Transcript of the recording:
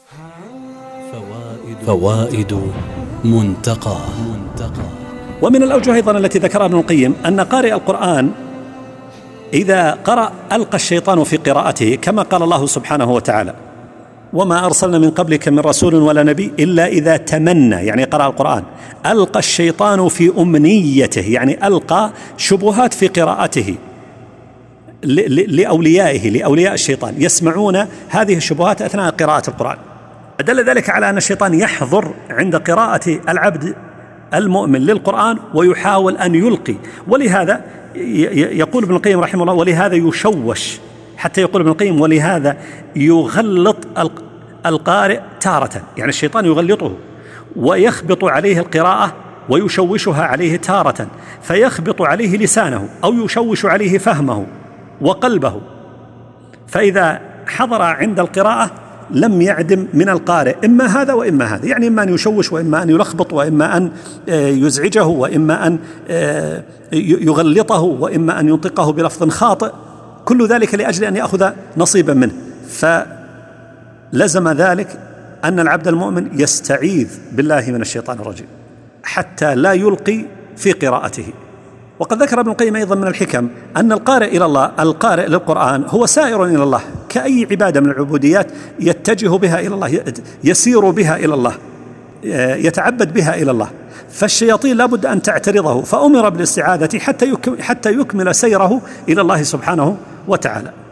فوائد منتقى. ومن الأوجه أيضا التي ذكرها ابن القيم أن قارئ القرآن إذا قرأ ألقى الشيطان في قراءته، كما قال الله سبحانه وتعالى: وما أرسلنا من قبلك من رسول ولا نبي إلا إذا تمنى، يعني قرأ القرآن، ألقى الشيطان في أمنيته، يعني ألقى شبهات في قراءته لأولياء الشيطان يسمعون هذه الشبهات أثناء قراءة القرآن. دل ذلك على أن الشيطان يحضر عند قراءة العبد المؤمن للقرآن ويحاول أن يلقي، ولهذا يقول ابن القيم رحمه الله: ولهذا يشوش، حتى يقول ابن القيم: ولهذا يغلط القارئ تارة، يعني الشيطان يغلطه ويخبط عليه القراءة ويشوشها عليه تارة، فيخبط عليه لسانه أو يشوش عليه فهمه وقلبه، فإذا حضر عند القراءة لم يعدم من القارئ إما هذا وإما هذا، يعني إما أن يشوش وإما أن يلخبط وإما أن يزعجه وإما أن يغلطه وإما أن ينطقه بلفظ خاطئ، كل ذلك لأجل أن يأخذ نصيبا منه. فلزم ذلك أن العبد المؤمن يستعيذ بالله من الشيطان الرجيم حتى لا يلقي في قراءته. وقد ذكر ابن القيم أيضا من الحكم أن القارئ إلى الله، القارئ للقرآن، هو سائر إلى الله كأي عبادة من العبوديات يتجه بها إلى الله، يسير بها إلى الله، يتعبد بها إلى الله. فالشياطين لابد أن تعترضه، فأمر بالاستعاذة حتى يكمل سيره إلى الله سبحانه وتعالى.